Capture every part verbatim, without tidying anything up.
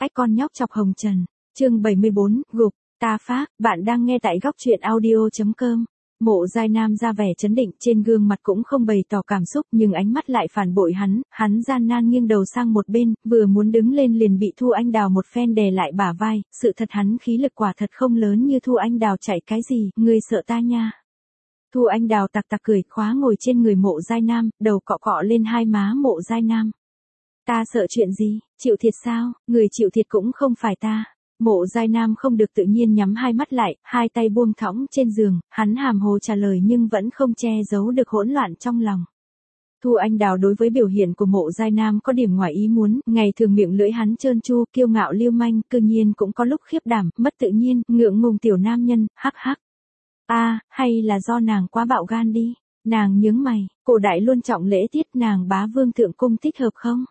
Ách con nhóc chọc hồng trần. Chương bảy mươi bốn, gục, ta phát, bạn đang nghe tại góc truyện audio chấm com. Mộ Giai Nam ra vẻ trấn định, trên gương mặt cũng không bày tỏ cảm xúc, nhưng ánh mắt lại phản bội hắn, hắn gian nan nghiêng đầu sang một bên, vừa muốn đứng lên liền bị Thu Anh Đào một phen đè lại bả vai, sự thật hắn khí lực quả thật không lớn như Thu Anh Đào chạy cái gì, ngươi sợ ta nha. Thu Anh Đào tặc tặc cười, khóa ngồi trên người Mộ Giai Nam, đầu cọ cọ lên hai má Mộ Giai Nam. Ta sợ chuyện gì, chịu thiệt sao, người chịu thiệt cũng không phải ta. Mộ Giai Nam không được tự nhiên nhắm hai mắt lại, hai tay buông thõng trên giường, hắn hàm hồ trả lời nhưng vẫn không che giấu được hỗn loạn trong lòng. Thu Anh Đào đối với biểu hiện của Mộ Giai Nam có điểm ngoài ý muốn, ngày thường miệng lưỡi hắn trơn tru, kiêu ngạo lưu manh, cư nhiên cũng có lúc khiếp đảm, mất tự nhiên, ngượng ngùng tiểu nam nhân, hắc hắc. A, à, hay là do nàng quá bạo gan đi, nàng nhướng mày, cổ đại luôn trọng lễ tiết, nàng bá vương thượng cung thích hợp không?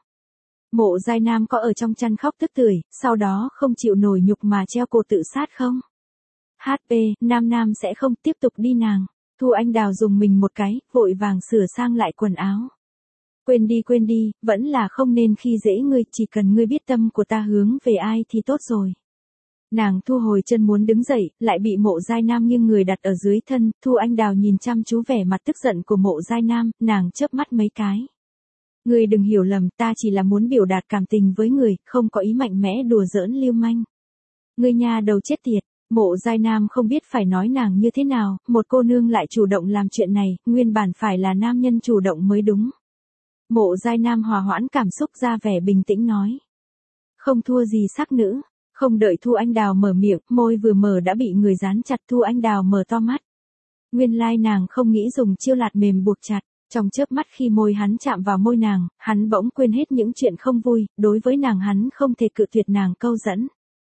Mộ Giai Nam có ở trong chăn khóc tức tưởi, sau đó không chịu nổi nhục mà treo cổ tự sát không? hát pê, Nam Nam sẽ không tiếp tục đi nàng. Thu Anh Đào dùng mình một cái, vội vàng sửa sang lại quần áo. Quên đi quên đi, vẫn là không nên khi dễ ngươi, chỉ cần ngươi biết tâm của ta hướng về ai thì tốt rồi. Nàng thu hồi chân muốn đứng dậy, lại bị Mộ Giai Nam nghiêng người đặt ở dưới thân, Thu Anh Đào nhìn chăm chú vẻ mặt tức giận của Mộ Giai Nam, nàng chớp mắt mấy cái. Ngươi đừng hiểu lầm, ta chỉ là muốn biểu đạt cảm tình với người, không có ý mạnh mẽ đùa giỡn lưu manh. Ngươi nha đầu chết tiệt, Mộ Giai Nam không biết phải nói nàng như thế nào, một cô nương lại chủ động làm chuyện này, nguyên bản phải là nam nhân chủ động mới đúng. Mộ Giai Nam hòa hoãn cảm xúc ra vẻ bình tĩnh nói. Không thua gì sắc nữ, không đợi Thu Anh Đào mở miệng, môi vừa mở đã bị người dán chặt. Thu Anh Đào mở to mắt. Nguyên lai nàng không nghĩ dùng chiêu lạt mềm buộc chặt. Trong chớp mắt khi môi hắn chạm vào môi nàng, hắn bỗng quên hết những chuyện không vui, đối với nàng hắn không thể cự tuyệt nàng câu dẫn.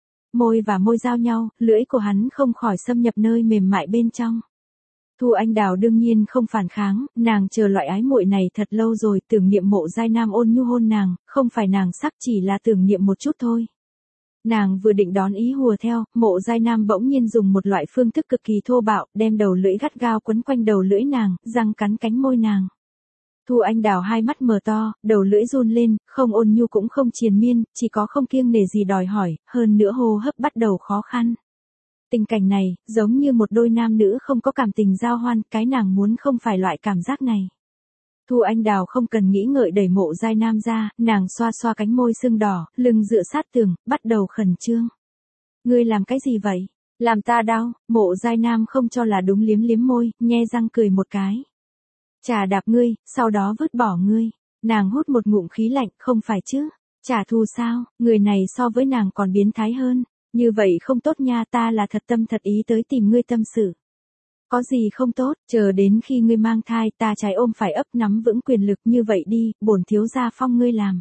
Môi và môi giao nhau, lưỡi của hắn không khỏi xâm nhập nơi mềm mại bên trong. Thu Anh Đào đương nhiên không phản kháng, nàng chờ loại ái muội này thật lâu rồi, tưởng niệm Mộ Giai Nam ôn nhu hôn nàng, không phải nàng sắc chỉ là tưởng niệm một chút thôi. Nàng vừa định đón ý hùa theo, Mộ Giai Nam bỗng nhiên dùng một loại phương thức cực kỳ thô bạo, đem đầu lưỡi gắt gao quấn quanh đầu lưỡi nàng, răng cắn cánh môi nàng. Thu Anh Đào hai mắt mở to, đầu lưỡi run lên, không ôn nhu cũng không triền miên, chỉ có không kiêng nể gì đòi hỏi, hơn nữa hô hấp bắt đầu khó khăn. Tình cảnh này, giống như một đôi nam nữ không có cảm tình giao hoan, cái nàng muốn không phải loại cảm giác này. Thu Anh Đào không cần nghĩ ngợi đẩy Mộ Giai Nam ra, nàng xoa xoa cánh môi sưng đỏ, lưng dựa sát tường, bắt đầu khẩn trương. Ngươi làm cái gì vậy? Làm ta đau. Mộ Giai Nam không cho là đúng, liếm liếm môi, nhe răng cười một cái. Chà đạp ngươi, sau đó vứt bỏ ngươi. Nàng hút một ngụm khí lạnh, không phải chứ? Trả thù sao? Người này so với nàng còn biến thái hơn. Như vậy không tốt nha, ta là thật tâm thật ý tới tìm ngươi tâm sự. Có gì không tốt, chờ đến khi ngươi mang thai, ta trái ôm phải ấp nắm vững quyền lực, như vậy đi, bổn thiếu gia phong ngươi làm.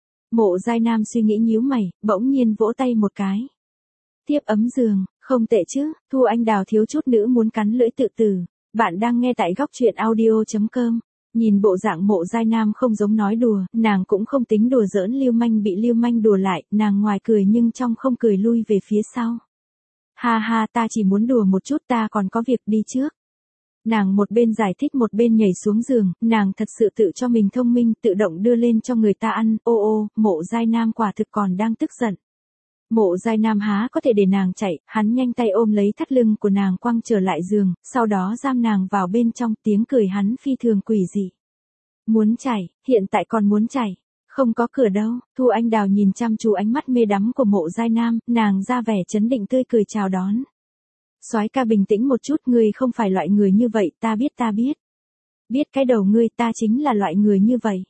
Mộ Giai Nam suy nghĩ nhíu mày, bỗng nhiên vỗ tay một cái. Tiếp ấm giường, không tệ chứ. Thu Anh Đào thiếu chút nữa muốn cắn lưỡi tự tử. Bạn đang nghe tại góc truyện audio chấm com. Nhìn bộ dạng Mộ Giai Nam không giống nói đùa, nàng cũng không tính đùa giỡn lưu manh bị lưu manh đùa lại, nàng ngoài cười nhưng trong không cười lui về phía sau. Ha ha, ta chỉ muốn đùa một chút, ta còn có việc đi trước. Nàng một bên giải thích một bên nhảy xuống giường, nàng thật sự tự cho mình thông minh, tự động đưa lên cho người ta ăn, ô ô, Mộ Giai Nam quả thực còn đang tức giận. Mộ Giai Nam há có thể để nàng chạy, hắn nhanh tay ôm lấy thắt lưng của nàng quăng trở lại giường, sau đó giam nàng vào bên trong, tiếng cười hắn phi thường quỷ dị. Muốn chạy, hiện tại còn muốn chạy. Không có cửa đâu. Thu Anh Đào nhìn chăm chú ánh mắt mê đắm của Mộ Giai Nam, nàng ra vẻ trấn định tươi cười chào đón. Soái ca bình tĩnh một chút, ngươi không phải loại người như vậy, ta biết ta biết. Biết cái đầu ngươi, ta chính là loại người như vậy.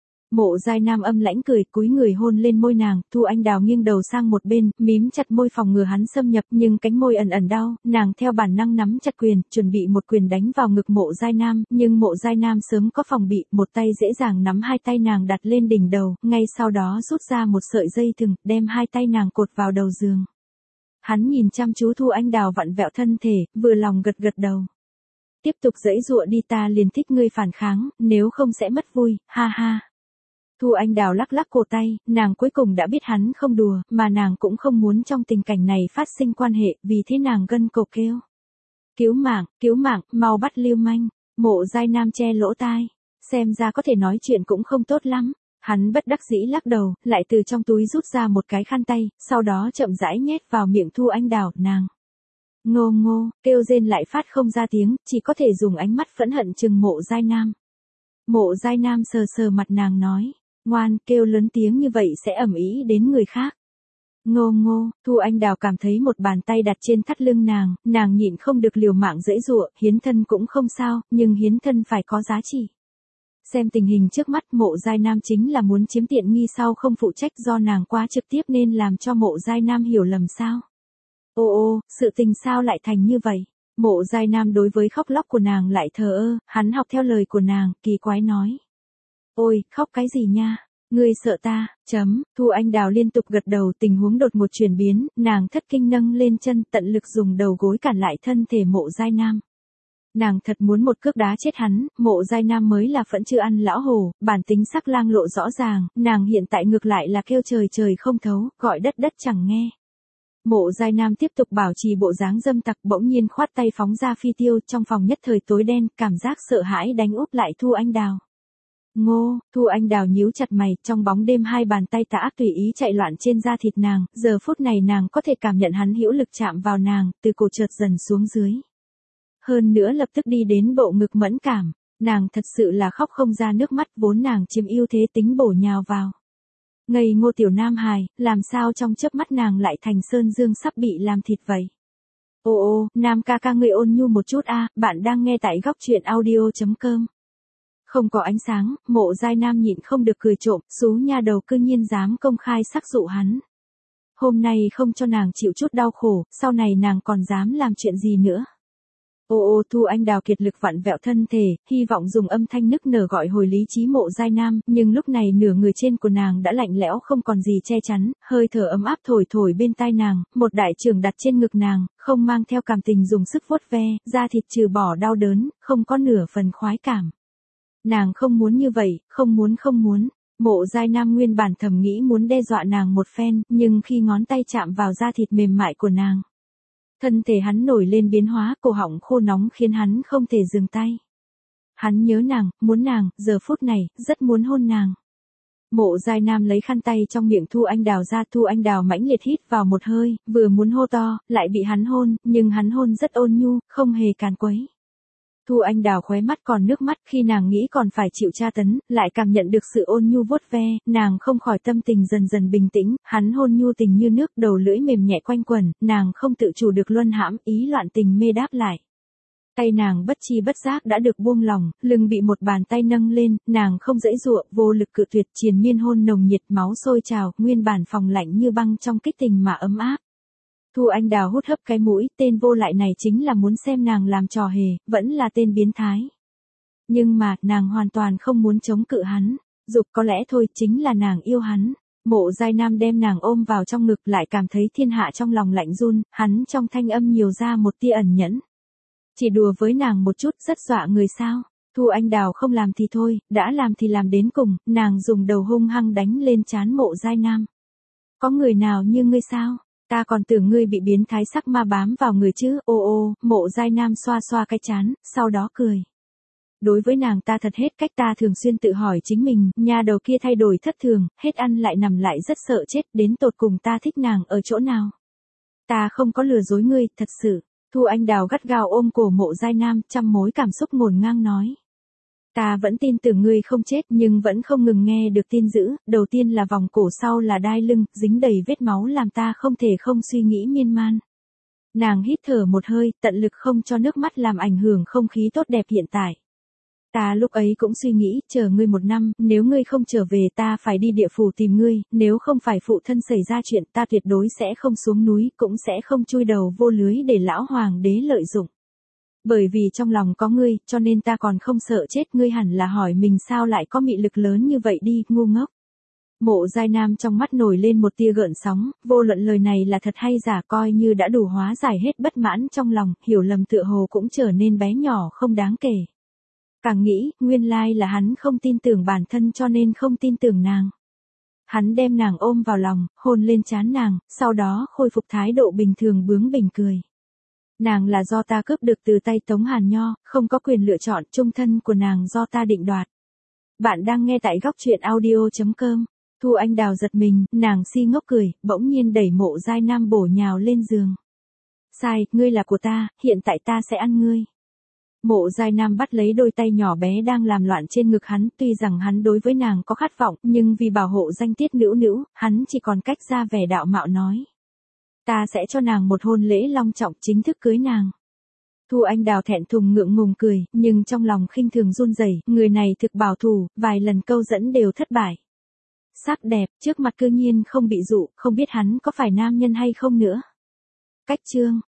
Mộ Giai Nam âm lãnh cười, cúi người hôn lên môi nàng. Thu Anh Đào nghiêng đầu sang một bên, mím chặt môi phòng ngừa hắn xâm nhập, nhưng cánh môi ẩn ẩn đau, nàng theo bản năng nắm chặt quyền, chuẩn bị một quyền đánh vào ngực Mộ Giai Nam, nhưng Mộ Giai Nam sớm có phòng bị, một tay dễ dàng nắm hai tay nàng đặt lên đỉnh đầu, ngay sau đó rút ra một sợi dây thừng, đem hai tay nàng cột vào đầu giường. Hắn nhìn chăm chú Thu Anh Đào vặn vẹo thân thể, vừa lòng gật gật đầu. Tiếp tục giãy giụa đi, ta liền thích ngươi phản kháng, nếu không sẽ mất vui, ha ha. Thu Anh Đào lắc lắc cổ tay, nàng cuối cùng đã biết hắn không đùa, mà nàng cũng không muốn trong tình cảnh này phát sinh quan hệ, vì thế nàng gân cổ kêu. Cứu mạng, cứu mạng, mau bắt lưu manh. Mộ Giai Nam che lỗ tai. Xem ra có thể nói chuyện cũng không tốt lắm. Hắn bất đắc dĩ lắc đầu, lại từ trong túi rút ra một cái khăn tay, sau đó chậm rãi nhét vào miệng Thu Anh Đào, nàng. Ngô ngô, kêu rên lại phát không ra tiếng, chỉ có thể dùng ánh mắt phẫn hận chừng Mộ Giai Nam. Mộ Giai Nam sờ sờ mặt nàng nói, ngoan, kêu lớn tiếng như vậy sẽ ầm ĩ đến người khác. Ngô ngô, Thu Anh Đào cảm thấy một bàn tay đặt trên thắt lưng nàng, nàng nhịn không được liều mạng giãy giụa, hiến thân cũng không sao, nhưng hiến thân phải có giá trị. Xem tình hình trước mắt Mộ Giai Nam chính là muốn chiếm tiện nghi sau không phụ trách do nàng quá trực tiếp nên làm cho Mộ Giai Nam hiểu lầm sao. Ô ô, sự tình sao lại thành như vậy? Mộ Giai Nam đối với khóc lóc của nàng lại thờ ơ, hắn học theo lời của nàng, kỳ quái nói. Ôi, khóc cái gì nha? Ngươi sợ ta, chấm, Thu Anh Đào liên tục gật đầu, tình huống đột ngột chuyển biến, nàng thất kinh nâng lên chân tận lực dùng đầu gối cản lại thân thể Mộ Giai Nam. Nàng thật muốn một cước đá chết hắn, Mộ Giai Nam mới là phẫn chưa ăn lão hổ, bản tính sắc lang lộ rõ ràng, nàng hiện tại ngược lại là kêu trời trời không thấu, gọi đất đất chẳng nghe. Mộ Giai Nam tiếp tục bảo trì bộ dáng dâm tặc, bỗng nhiên khoát tay phóng ra phi tiêu, trong phòng nhất thời tối đen, cảm giác sợ hãi đánh úp lại Thu Anh Đào. Ngô, Thu Anh Đào nhíu chặt mày, trong bóng đêm hai bàn tay tà ác tùy ý chạy loạn trên da thịt nàng, giờ phút này nàng có thể cảm nhận hắn hữu lực chạm vào nàng, từ cổ trượt dần xuống dưới. Hơn nữa lập tức đi đến bộ ngực mẫn cảm, nàng thật sự là khóc không ra nước mắt, vốn nàng chiếm ưu thế tính bổ nhào vào. Ngây ngô tiểu nam hài, làm sao trong chớp mắt nàng lại thành sơn dương sắp bị làm thịt vậy. Ô ô, Nam ca ca ngươi ôn nhu một chút a, bạn đang nghe tại góc truyện audio chấm com. Không có ánh sáng, Mộ Giai Nam nhịn không được cười trộm, xú nha đầu cư nhiên dám công khai sắc dụ hắn. Hôm nay không cho nàng chịu chút đau khổ, sau này nàng còn dám làm chuyện gì nữa. Ô ô, Thu Anh Đào kiệt lực vặn vẹo thân thể, hy vọng dùng âm thanh nức nở gọi hồi lý trí Mộ Giai Nam, nhưng lúc này nửa người trên của nàng đã lạnh lẽo không còn gì che chắn, hơi thở ấm áp thổi thổi bên tai nàng, một đại trường đặt trên ngực nàng, không mang theo cảm tình dùng sức vuốt ve, da thịt trừ bỏ đau đớn, không có nửa phần khoái cảm. Nàng không muốn như vậy, không muốn không muốn. Mộ Giai Nam nguyên bản thầm nghĩ muốn đe dọa nàng một phen, nhưng khi ngón tay chạm vào da thịt mềm mại của nàng, thân thể hắn nổi lên biến hóa, cổ họng khô nóng khiến hắn không thể dừng tay. Hắn nhớ nàng, muốn nàng, giờ phút này, rất muốn hôn nàng. Mộ Giai Nam lấy khăn tay trong miệng Thu Anh Đào ra, Thu Anh Đào mãnh liệt hít vào một hơi, vừa muốn hô to, lại bị hắn hôn, nhưng hắn hôn rất ôn nhu, không hề càn quấy. Thu Anh Đào khóe mắt còn nước mắt, khi nàng nghĩ còn phải chịu tra tấn, lại cảm nhận được sự ôn nhu vuốt ve, nàng không khỏi tâm tình dần dần bình tĩnh, hắn hôn nhu tình như nước, đầu lưỡi mềm nhẹ quanh quẩn, nàng không tự chủ được luân hãm, ý loạn tình mê đáp lại. Tay nàng bất chi bất giác đã được buông lỏng, lưng bị một bàn tay nâng lên, nàng không dãy dụa, vô lực cự tuyệt, triền miên hôn nồng nhiệt, máu sôi trào, nguyên bản phòng lạnh như băng trong kích tình mà ấm áp. Thu Anh Đào hút hấp cái mũi, tên vô lại này chính là muốn xem nàng làm trò hề, vẫn là tên biến thái. Nhưng mà, nàng hoàn toàn không muốn chống cự hắn, dục có lẽ thôi, chính là nàng yêu hắn. Mộ Giai Nam đem nàng ôm vào trong ngực, lại cảm thấy thiên hạ trong lòng lạnh run, hắn trong thanh âm nhiều ra một tia ẩn nhẫn. Chỉ đùa với nàng một chút rất dọa người sao. Thu Anh Đào không làm thì thôi, đã làm thì làm đến cùng, nàng dùng đầu hung hăng đánh lên trán Mộ Giai Nam. Có người nào như ngươi sao? Ta còn tưởng ngươi bị biến thái sắc ma bám vào người chứ, ô ô, Mộ Giai Nam xoa xoa cái trán, sau đó cười. Đối với nàng ta thật hết cách, ta thường xuyên tự hỏi chính mình, nhà đầu kia thay đổi thất thường, hết ăn lại nằm lại rất sợ chết, đến tột cùng ta thích nàng ở chỗ nào. Ta không có lừa dối ngươi, thật sự. Thu Anh Đào gắt gao ôm cổ Mộ Giai Nam, trăm mối cảm xúc ngổn ngang nói. Ta vẫn tin tưởng ngươi không chết, nhưng vẫn không ngừng nghe được tin dữ, đầu tiên là vòng cổ, sau là đai lưng, dính đầy vết máu làm ta không thể không suy nghĩ miên man. Nàng hít thở một hơi, tận lực không cho nước mắt làm ảnh hưởng không khí tốt đẹp hiện tại. Ta lúc ấy cũng suy nghĩ, chờ ngươi một năm, nếu ngươi không trở về ta phải đi địa phủ tìm ngươi, nếu không phải phụ thân xảy ra chuyện ta tuyệt đối sẽ không xuống núi, cũng sẽ không chui đầu vô lưới để lão hoàng đế lợi dụng. Bởi vì trong lòng có ngươi, cho nên ta còn không sợ chết, ngươi hẳn là hỏi mình sao lại có mị lực lớn như vậy đi, ngu ngốc. Mộ Giai Nam trong mắt nổi lên một tia gợn sóng, vô luận lời này là thật hay giả coi như đã đủ hóa giải hết bất mãn trong lòng, hiểu lầm tựa hồ cũng trở nên bé nhỏ không đáng kể. Càng nghĩ, nguyên lai là hắn không tin tưởng bản thân cho nên không tin tưởng nàng. Hắn đem nàng ôm vào lòng, hôn lên trán nàng, sau đó khôi phục thái độ bình thường bướng bỉnh cười. Nàng là do ta cướp được từ tay Tống Hàn Nho, không có quyền lựa chọn, chung thân của nàng do ta định đoạt. Bạn đang nghe tại góc truyện audio chấm com. Thu Anh Đào giật mình, nàng si ngốc cười, bỗng nhiên đẩy Mộ Giai Nam bổ nhào lên giường. Sai, ngươi là của ta, hiện tại ta sẽ ăn ngươi. Mộ Giai Nam bắt lấy đôi tay nhỏ bé đang làm loạn trên ngực hắn, tuy rằng hắn đối với nàng có khát vọng, nhưng vì bảo hộ danh tiết Nữu Nữu, hắn chỉ còn cách ra vẻ đạo mạo nói. Ta sẽ cho nàng một hôn lễ long trọng chính thức cưới nàng. Thu Anh Đào thẹn thùng ngượng ngùng cười, nhưng trong lòng khinh thường run rẩy, người này thực bảo thủ, vài lần câu dẫn đều thất bại. Sắc đẹp, trước mặt cư nhiên không bị dụ, không biết hắn có phải nam nhân hay không nữa. Cách chương